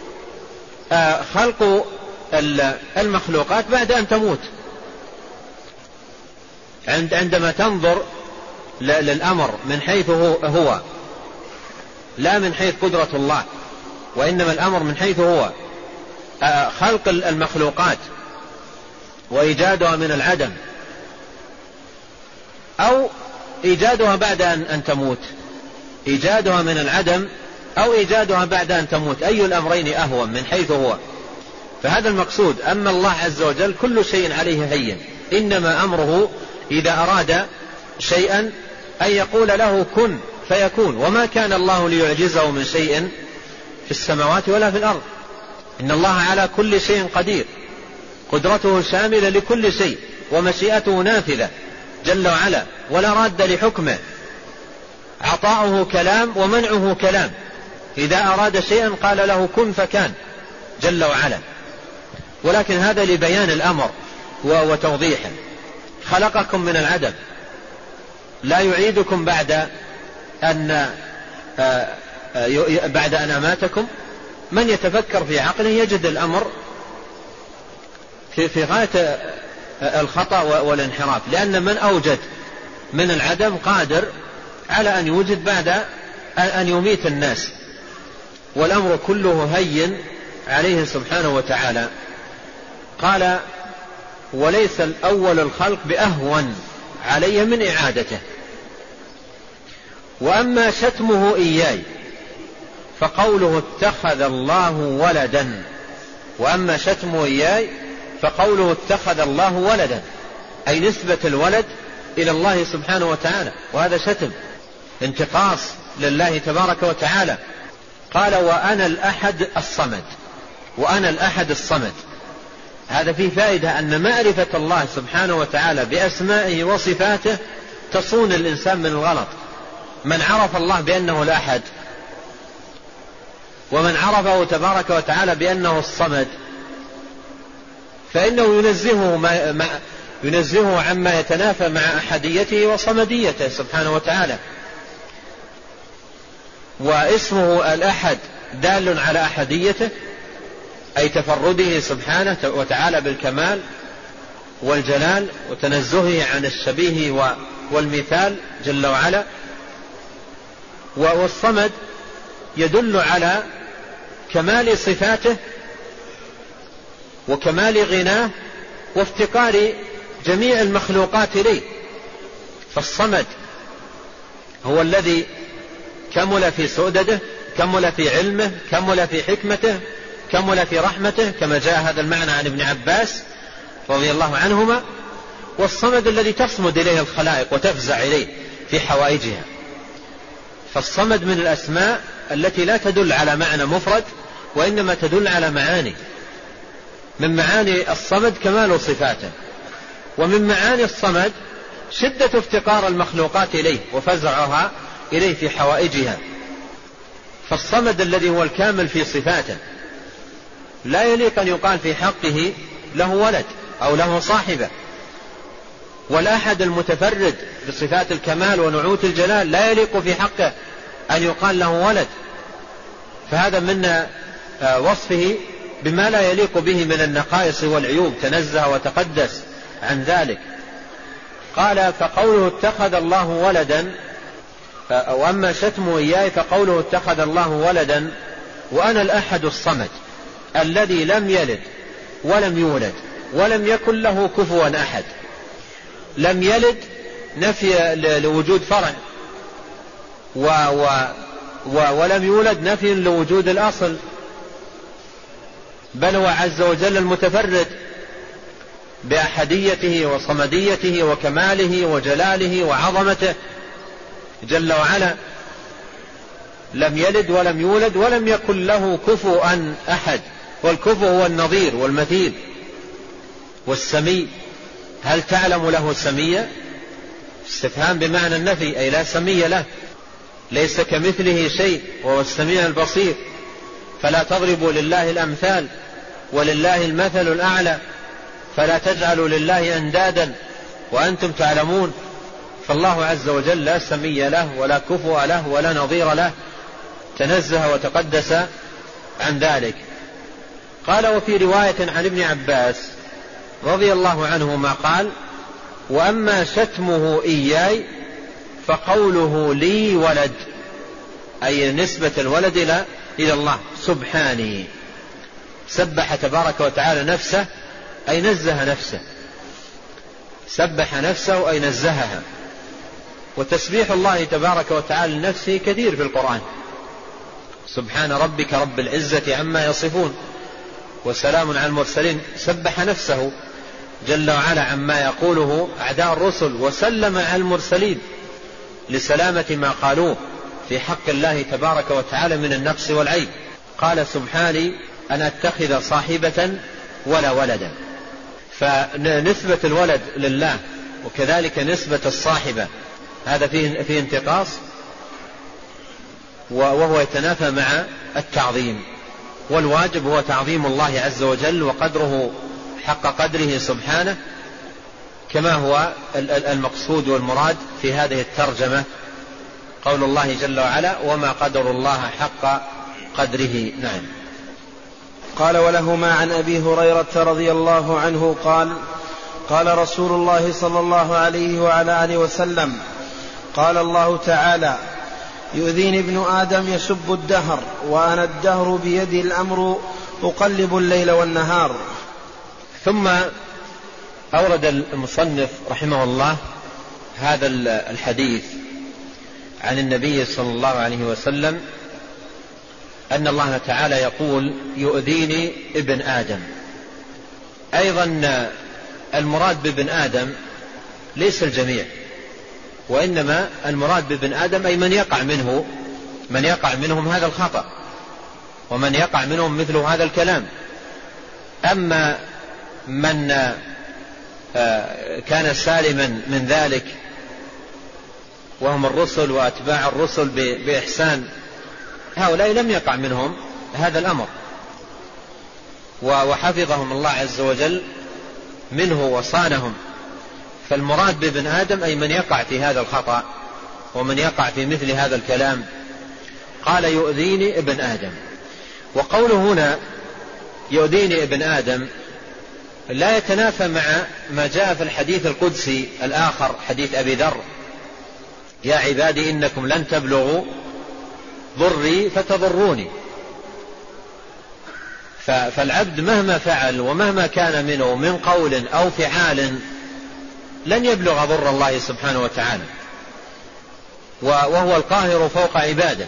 خلق المخلوقات بعد أن تموت، عندما تنظر للأمر من حيث هو لا من حيث قدرة الله وإنما الأمر من حيث هو خلق المخلوقات وإيجادها من العدم أو إيجادها بعد أن تموت، إيجادها من العدم أو إيجادها بعد أن تموت، أي الأمرين أهون من حيث هو. فهذا المقصود. أما الله عز وجل كل شيء عليه هين، إنما أمره إذا أراد شيئا أن يقول له كن فيكون، وما كان الله ليعجزه من شيء في السماوات ولا في الأرض، إن الله على كل شيء قدير، قدرته شاملة لكل شيء ومشيئته نافذة جل وعلا ولا راد لحكمه، عطاؤه كلام ومنعه كلام، إذا أراد شيئا قال له كن فكان جل وعلا. ولكن هذا لبيان الأمر وتوضيحه. خلقكم من العدم، لا يعيدكم بعد أن أماتكم. من يتفكر في عقله يجد الأمر في غاية الخطأ والانحراف، لأن من أوجد من العدم قادر على أن يوجد بعد أن يميت الناس، والأمر كله هين عليه سبحانه وتعالى. قال وليس الأول الخلق بأهون علي من إعادته. وأما شتمه إياي فقوله اتخذ الله ولدا، وأما شتمه إياي فقوله اتخذ الله ولدا، أي نسبة الولد إلى الله سبحانه وتعالى، وهذا شتم انتقاص لله تبارك وتعالى. قال وأنا الأحد الصمد، وأنا الأحد الصمد. هذا فيه فائدة أن معرفة الله سبحانه وتعالى بأسمائه وصفاته تصون الإنسان من الغلط. من عرف الله بأنه الأحد، ومن عرفه تبارك وتعالى بأنه الصمد، فإنه ينزهه عما يتنافى مع أحديته وصمديته سبحانه وتعالى. واسمه الأحد دال على أحديته، أي تفرده سبحانه وتعالى بالكمال والجلال وتنزهه عن الشبيه والمثال جل وعلا. والصمد يدل على كمال صفاته وكمال غناه وافتقار جميع المخلوقات إليه. فالصمد هو الذي كمل في سؤدده، كمل في علمه، كمل في حكمته، كمل في رحمته، كما جاء هذا المعنى عن ابن عباس رضي الله عنهما. والصمد الذي تصمد إليه الخلائق وتفزع إليه في حوائجها. فالصمد من الأسماء التي لا تدل على معنى مفرد، وإنما تدل على معاني. من معاني الصمد كمال صفاته، ومن معاني الصمد شدة افتقار المخلوقات إليه وفزعها إليه في حوائجها. فالصمد الذي هو الكامل في صفاته لا يليق أن يقال في حقه له ولد أو له صاحبة. والأحد المتفرد بصفات الكمال ونعوت الجلال لا يليق في حقه أن يقال له ولد، فهذا من وصفه بما لا يليق به من النقائص والعيوب، تنزه وتقدس عن ذلك. قال فقوله اتخذ الله ولدا، وأما شتمه إياي فقوله اتخذ الله ولدا وأنا الأحد الصمد الذي لم يلد ولم يولد ولم يكن له كفوا أحد. لم يلد نفي لوجود فرع، ولم يولد نفي لوجود الأصل، بل هو عز وجل المتفرد بأحديته وصمديته وكماله وجلاله وعظمته جل وعلا. لم يلد ولم يولد ولم يكن له كفوا أحد. والكفو هو النظير والمثيل والسمي. هل تعلم له سميا؟ استفهام بمعنى النفي، أي لا سمي له، ليس كمثله شيء وهو السميع البصير. فلا تضربوا لله الأمثال ولله المثل الأعلى، فلا تجعلوا لله أندادا وأنتم تعلمون. فالله عز وجل لا سمي له ولا كفو له ولا نظير له، تنزه وتقدس عن ذلك. قال وفي رواية عن ابن عباس رضي الله عنهما قال وأما شتمه إياي فقوله لي ولد، أي نسبة الولد إلى الله سبحاني. سبح تبارك وتعالى نفسه أي نزه نفسه، سبح نفسه أي نزهها. وتسبيح الله تبارك وتعالى لنفسه كثير في القرآن. سبحان ربك رب العزة عما يصفون وسلام على المرسلين. سبح نفسه جل وعلا عما يقوله أعداء الرسل، وسلم على المرسلين لسلامة ما قالوه في حق الله تبارك وتعالى من النقص والعيب. قال سبحاني أن أتخذ صاحبة ولا ولدا. فنسبة الولد لله وكذلك نسبة الصاحبة هذا فيه انتقاص، وهو يتنافى مع التعظيم. والواجب هو تعظيم الله عز وجل وقدره حق قدره سبحانه، كما هو المقصود والمراد في هذه الترجمة قول الله جل وعلا وما قدر الله حق قدره. نعم. قال ولهما عن أبي هريرة رضي الله عنه قال قال رسول الله صلى الله عليه وعلى آله وسلم قال الله تعالى يؤذيني ابن آدم يسب الدهر وأنا الدهر بيدي الأمر أقلب الليل والنهار. ثم أورد المصنف رحمه الله هذا الحديث عن النبي صلى الله عليه وسلم أن الله تعالى يقول يؤذيني ابن آدم. أيضا المراد بابن آدم ليس الجميع، وإنما المراد بابن آدم أي من يقع منهم هذا الخطأ ومن يقع منهم مثل هذا الكلام. أما من كان سالما من ذلك وهم الرسل وأتباع الرسل بإحسان، هؤلاء لم يقع منهم هذا الأمر وحفظهم الله عز وجل منه وصانهم. فالمراد بابن آدم أي من يقع في هذا الخطأ ومن يقع في مثل هذا الكلام. قال يؤذيني ابن آدم، وقوله هنا يؤذيني ابن آدم لا يتنافى مع ما جاء في الحديث القدسي الآخر حديث أبي ذر يا عبادي إنكم لن تبلغوا ضري فتضروني. فالعبد مهما فعل ومهما كان منه من قول أو فعال لن يبلغ ضر الله سبحانه وتعالى، وهو القاهر فوق عباده،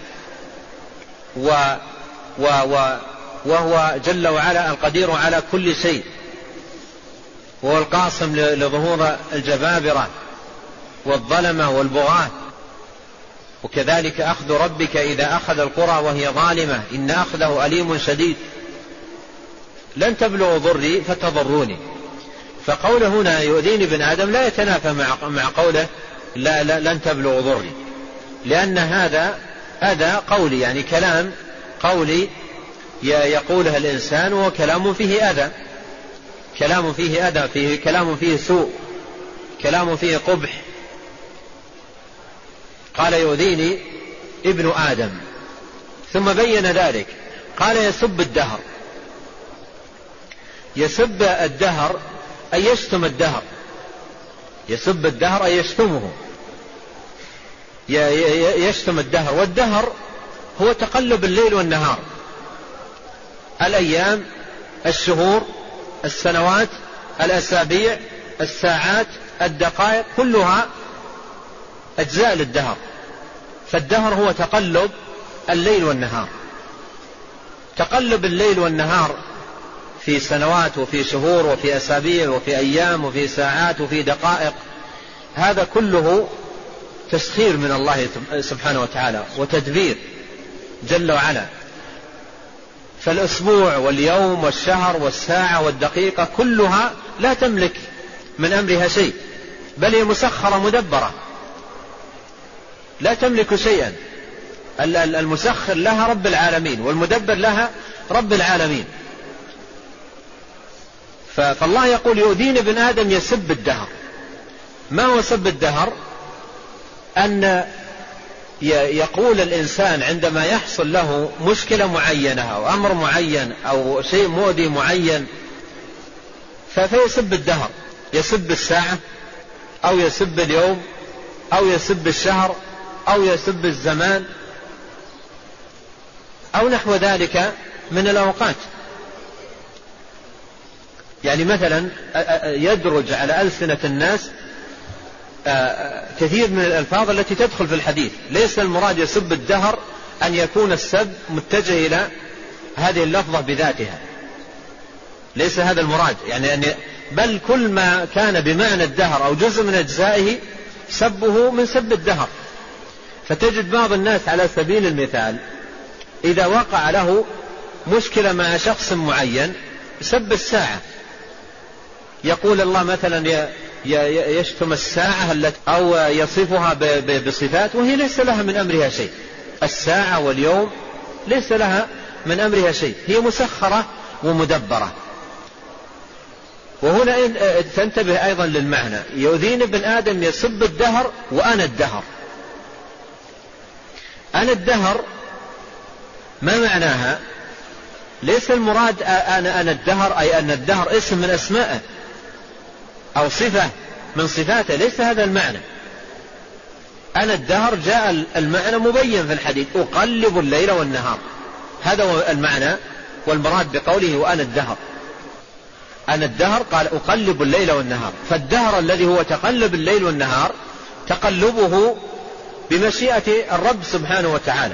وهو جل وعلا القدير على كل شيء، وهو القاصم لظهور الجبابرة والظلمة والبغاة. وكذلك أخذ ربك إذا أخذ القرى وهي ظالمة إن أخذه أليم شديد. لن تبلغوا ضري فتضروني. فقوله هنا يؤذيني ابن آدم لا يتنافى مع قوله لن تبلغوا ضري، لأن هذا أذى قولي، يعني كلام قولي يقوله الإنسان وكلام فيه أذى، كلام فيه أذى، فيه كلام فيه سوء، كلام فيه قبح. قال يؤذيني ابن آدم، ثم بين ذلك قال يسب الدهر. يسب الدهر أي يشتم الدهر، يسب الدهر أي يشتمه، يشتم الدهر. والدهر هو تقلب الليل والنهار، الأيام، الشهور، السنوات، الأسابيع، الساعات، الدقائق، كلها أجزاء للدهر. فالدهر هو تقلب الليل والنهار، تقلب الليل والنهار في سنوات وفي شهور وفي أسابيع وفي أيام وفي ساعات وفي دقائق. هذا كله تسخير من الله سبحانه وتعالى وتدبير جل وعلا. فالأسبوع واليوم والشهر والساعة والدقيقة كلها لا تملك من أمرها شيء، بل هي مسخرة مدبرة لا تملك شيئا. المسخر لها رب العالمين والمدبر لها رب العالمين. فالله يقول يؤذيني ابن آدم يسب الدهر. ما هو سب الدهر؟ أن يقول الإنسان عندما يحصل له مشكلة معينة أو أمر معين أو شيء مؤذي معين فيسب الدهر، يسب الساعة أو يسب اليوم أو يسب الشهر أو يسب الزمان. أو نحو ذلك من الأوقات. يعني مثلا يدرج على ألسنة الناس كثير من الألفاظ التي تدخل في الحديث. ليس المراد يسب الدهر أن يكون السب متجه إلى هذه اللفظة بذاتها، ليس هذا المراد، يعني بل كل ما كان بمعنى الدهر أو جزء من أجزائه سبه من سب الدهر. فتجد بعض الناس على سبيل المثال إذا وقع له مشكلة مع شخص معين سب الساعة، يقول الله مثلا يشتم الساعة أو يصفها بصفات وهي ليس لها من أمرها شيء. الساعة واليوم ليس لها من أمرها شيء، هي مسخرة ومدبرة. وهنا تنتبه أيضا للمعنى، يؤذيني ابن آدم يسب الدهر وأنا الدهر. أنا الدهر ما معناها؟ ليس المراد أنا الدهر أي أن الدهر اسم من أسمائه أو صفة من صفاته، ليس هذا المعنى. أنا الدهر جاء المعنى مبين في الحديث، أقلب الليل والنهار، هذا هو المعنى والمراد بقوله وأنا الدهر. أنا الدهر قال أقلب الليل والنهار، فالدهر الذي هو تقلب الليل والنهار تقلبه بمشيئة الرب سبحانه وتعالى،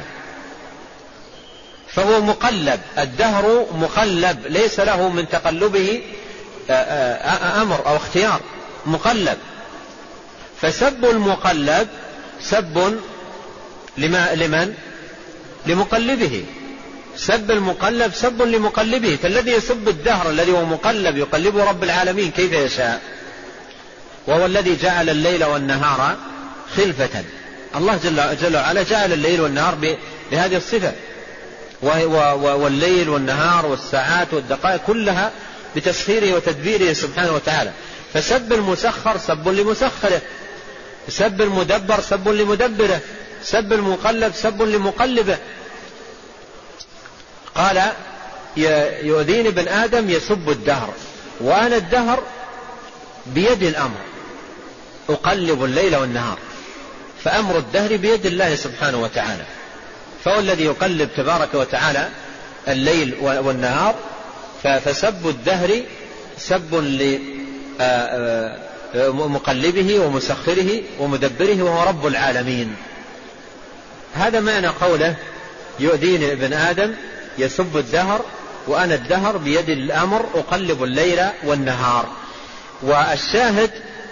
فهو مقلب. الدهر مقلب ليس له من تقلبه أمر أو اختيار، مقلب. فسب المقلب سب لمن؟ لمقلبه. سب المقلب سب لمقلبه. فالذي يسب الدهر الذي هو مقلب يقلبه رب العالمين كيف يشاء، وهو الذي جعل الليل والنهار خلفة. الله جل وعلا جعل الليل والنهار بهذه الصفة، والليل والنهار والساعات والدقائق كلها بتسخيره وتدبيره سبحانه وتعالى. فسب المسخر سب لمسخره، سب المدبر سب لمدبره، سب المقلب سب لمقلبه. قال يؤذيني ابن آدم يسب الدهر وأنا الدهر بيد الأمر، أقلب الليل والنهار. فأمر الدهر بيد الله سبحانه وتعالى، فهو الذي يقلب تبارك وتعالى الليل والنهار. فسب الدهر سب لمقلبه ومسخره ومدبره وهو رب العالمين. هذا معنى قوله يؤذيني ابن آدم يسب الدهر وأنا الدهر بيد الأمر أقلب الليل والنهار. والشاهد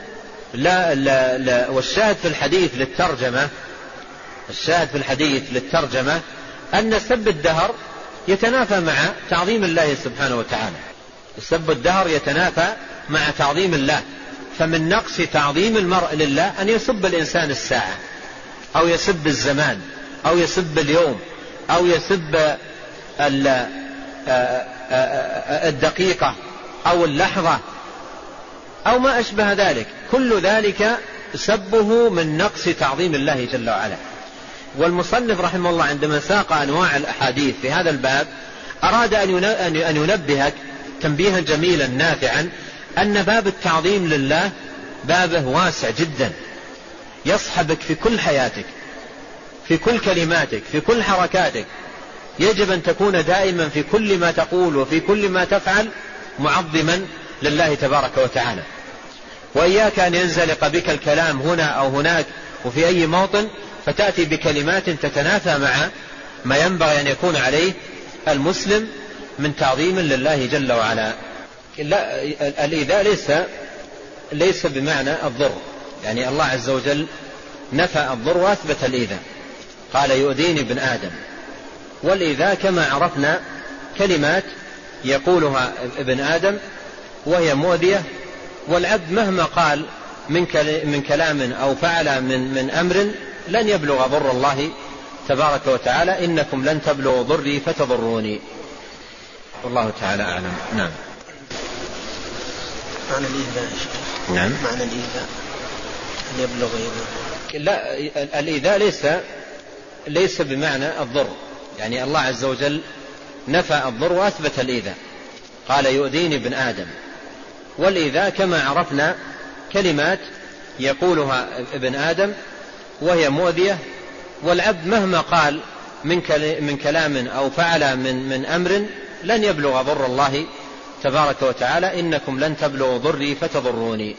والشاهد في الحديث للترجمة، الشاهد في الحديث للترجمة أن سب الدهر يتنافى مع تعظيم الله سبحانه وتعالى. سب الدهر يتنافى مع تعظيم الله. فمن نقص تعظيم المرء لله أن يسب الإنسان الساعة أو يسب الزمان أو يسب اليوم أو يسب الدقيقة أو اللحظة أو ما أشبه ذلك. كل ذلك سبه من نقص تعظيم الله جل وعلا. والمصنف رحمه الله عندما ساق أنواع الأحاديث في هذا الباب أراد أن ينبهك تنبيها جميلا نافعا أن باب التعظيم لله بابه واسع جدا، يصحبك في كل حياتك، في كل كلماتك، في كل حركاتك. يجب أن تكون دائما في كل ما تقول وفي كل ما تفعل معظما لله تبارك وتعالى. وإياك أن ينزلق بك الكلام هنا أو هناك وفي أي موطن فتأتي بكلمات تتنافى مع ما ينبغي أن يكون عليه المسلم من تعظيم لله جل وعلا. الإيذاء ليس بمعنى الضر، يعني الله عز وجل نفى الضر وأثبت الإيذاء. قال يؤذيني ابن آدم، والإيذاء كما عرفنا كلمات يقولها ابن آدم وهي مؤذية، والعبد مهما قال من كلام أو فعل من أمر لن يبلغ ضر الله تبارك وتعالى. إنكم لن تبلغوا ضري فتضروني. والله تعالى أعلم. نعم. معنى الإيذاء. نعم. معنى الإيذاء أن يبلغ إيذاء. لا، الإيذاء ليس بمعنى الضر، يعني الله عز وجل نفى الضر وأثبت الإيذاء. قال يؤذيني ابن آدم، والإيذاء كما عرفنا كلمات يقولها ابن آدم وهي مؤذية، والعبد مهما قال من كلام أو فعل من أمر لن يبلغ ضر الله تبارك وتعالى. إنكم لن تبلغوا ضري فتضروني.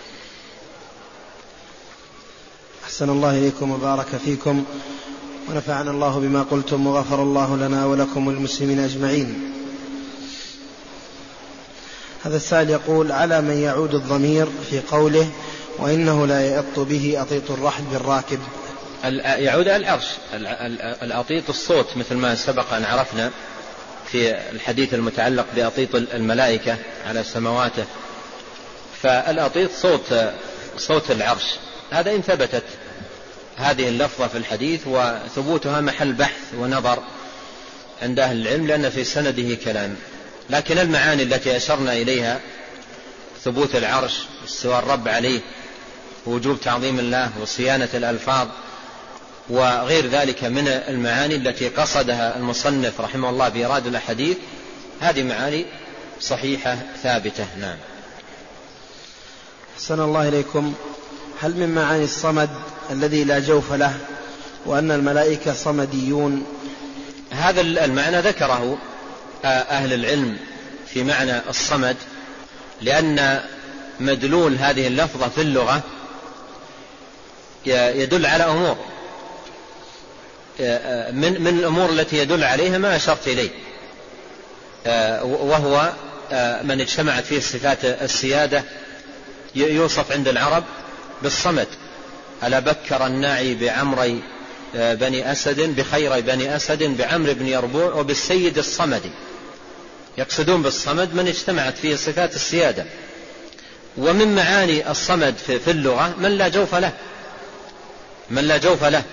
أحسن الله إليكم وبارك فيكم ونفعنا الله بما قلتم وغفر الله لنا ولكم والمسلمين أجمعين. هذا السائل يقول: على من يعود الضمير في قوله وإنه لا يئط به أطيط الرحل بالراكب؟ يعود العرش. الأطيط الصوت مثل ما سبق أن عرفنا في الحديث المتعلق بأطيط الملائكة على سمواته. فالأطيط صوت العرش. هذا إن ثبتت هذه اللفظة في الحديث، وثبوتها محل بحث ونظر عند أهل العلم لأن في سنده كلام. لكن المعاني التي أشرنا إليها، ثبوت العرش، استواء الرب عليه، وجوب تعظيم الله، وصيانة الألفاظ، وغير ذلك من المعاني التي قصدها المصنف رحمه الله بإيراد الأحاديث، هذه معاني صحيحة ثابتة. نعم. أحسن الله إليكم. هل من معاني الصمد الذي لا جوف له وأن الملائكة صمديون؟ هذا المعنى ذكره أهل العلم في معنى الصمد، لأن مدلول هذه اللفظة في اللغة يدل على أمور، من الأمور التي يدل عليها ما أشرت إليه، وهو من اجتمعت فيه صفات السيادة يوصف عند العرب بالصمد. ألا بكر الناعي بعمري بني أسد، بخير بني أسد، بعمر بن يربوع، وبالسيد الصمدي. يقصدون بالصمد من اجتمعت فيه صفات السيادة. ومن معاني الصمد في اللغة من لا جوف له، من لا جوف له.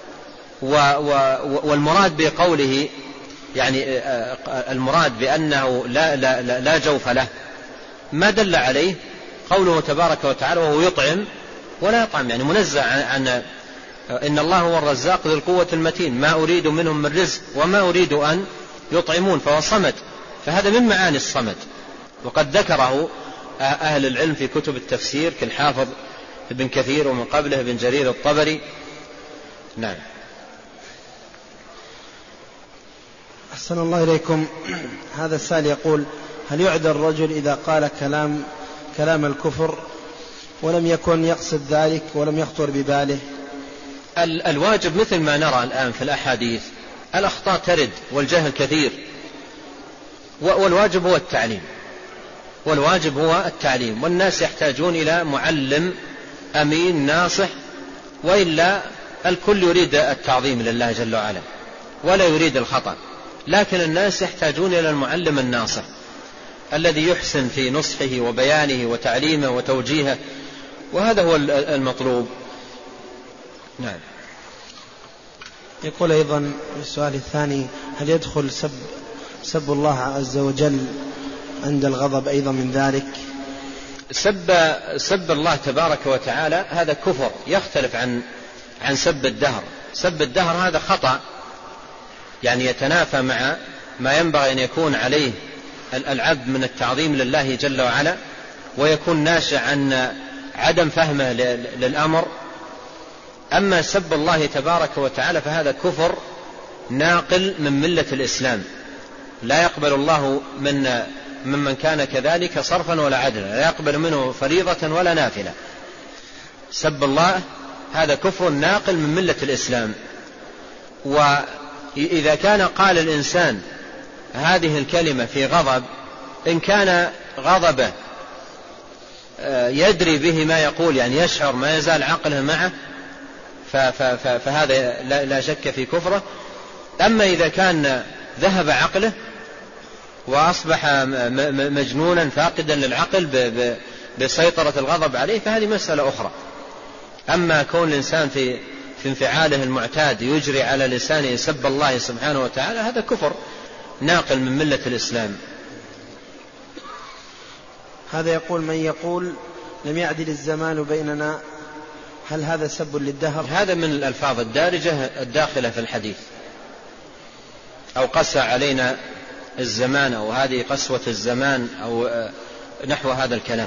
والمراد بقوله يعني المراد بأنه لا جوف له ما دل عليه قوله تبارك وتعالى وهو يطعم ولا يطعم، يعني منزع عن إن الله هو الرزاق ذو القوة المتين، ما أريد منهم من رزق وما أريد أن يطعمون، فهو صمد. فهذا من معاني الصمد، وقد ذكره أهل العلم في كتب التفسير كالحافظ ابن كثير ومن قبله ابن جرير الطبري. نعم. أحسن الله إليكم. هذا السائل يقول: هل يعذر الرجل إذا قال كلام الكفر ولم يكن يقصد ذلك ولم يخطر بباله؟ الواجب مثل ما نرى الآن في الأحاديث، الأخطاء ترد والجهل كثير، والواجب هو التعليم، والواجب هو التعليم، والناس يحتاجون إلى معلم أمين ناصح، وإلا الكل يريد التعظيم لله جل وعلا ولا يريد الخطأ. لكن الناس يحتاجون إلى المعلم الناصح الذي يحسن في نصحه وبيانه وتعليمه وتوجيهه، وهذا هو المطلوب. نعم. يقول أيضا السؤال الثاني: هل يدخل سب الله عز وجل عند الغضب أيضا من ذلك؟ سب الله تبارك وتعالى هذا كفر يختلف عن سب الدهر. سب الدهر هذا خطأ، يعني يتنافى مع ما ينبغي أن يكون عليه العبد من التعظيم لله جل وعلا، ويكون ناشئ عن عدم فهمه للأمر. أما سب الله تبارك وتعالى فهذا كفر ناقل من ملة الإسلام، لا يقبل الله ممن كان كذلك صرفا ولا عدلا، لا يقبل منه فريضة ولا نافلة. سب الله هذا كفر ناقل من ملة الإسلام. وإذا كان قال الإنسان هذه الكلمة في غضب، إن كان غضبه يدري به ما يقول، يعني يشعر ما يزال عقله معه، فهذا لا شك في كفره. أما إذا كان ذهب عقله وأصبح مجنونا فاقدا للعقل بسيطرة الغضب عليه، فهذه مسألة أخرى. أما كون الإنسان في انفعاله المعتاد يجري على لسانه سب الله سبحانه وتعالى، هذا كفر ناقل من ملة الإسلام. هذا يقول: من يقول لم يعدل الزمان بيننا، هل هذا سب للدهر؟ هذا من الألفاظ الدارجة الداخلة في الحديث، أو قسى علينا الزمان، أو هذه قسوة الزمان، أو نحو هذا الكلام.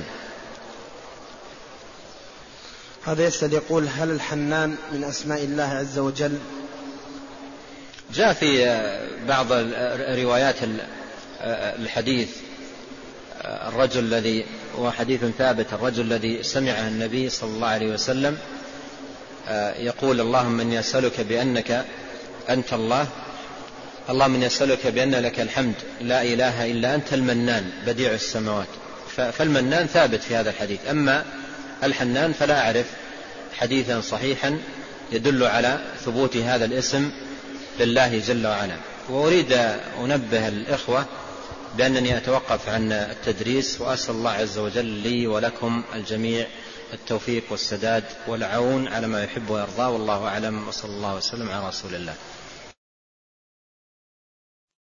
هذا يسأل يقول: هل الحنان من أسماء الله عز وجل؟ جاء في بعض روايات الحديث الرجل الذي هو حديث ثابت، الرجل الذي سمع النبي صلى الله عليه وسلم يقول اللهم إني أسألك بأنك أنت الله، اللهم إني أسألك بأن لك الحمد لا إله إلا أنت المنان بديع السماوات. فالمنان ثابت في هذا الحديث، أما الحنان فلا أعرف حديثا صحيحا يدل على ثبوت هذا الاسم لله جل وعلا. وأريد أنبه الإخوة بأنني أتوقف عن التدريس، وأسأل الله عز وجل لي ولكم الجميع التوفيق والسداد والعون على ما يحب ويرضى، والله أعلم، وصلى الله وسلم على رسول الله.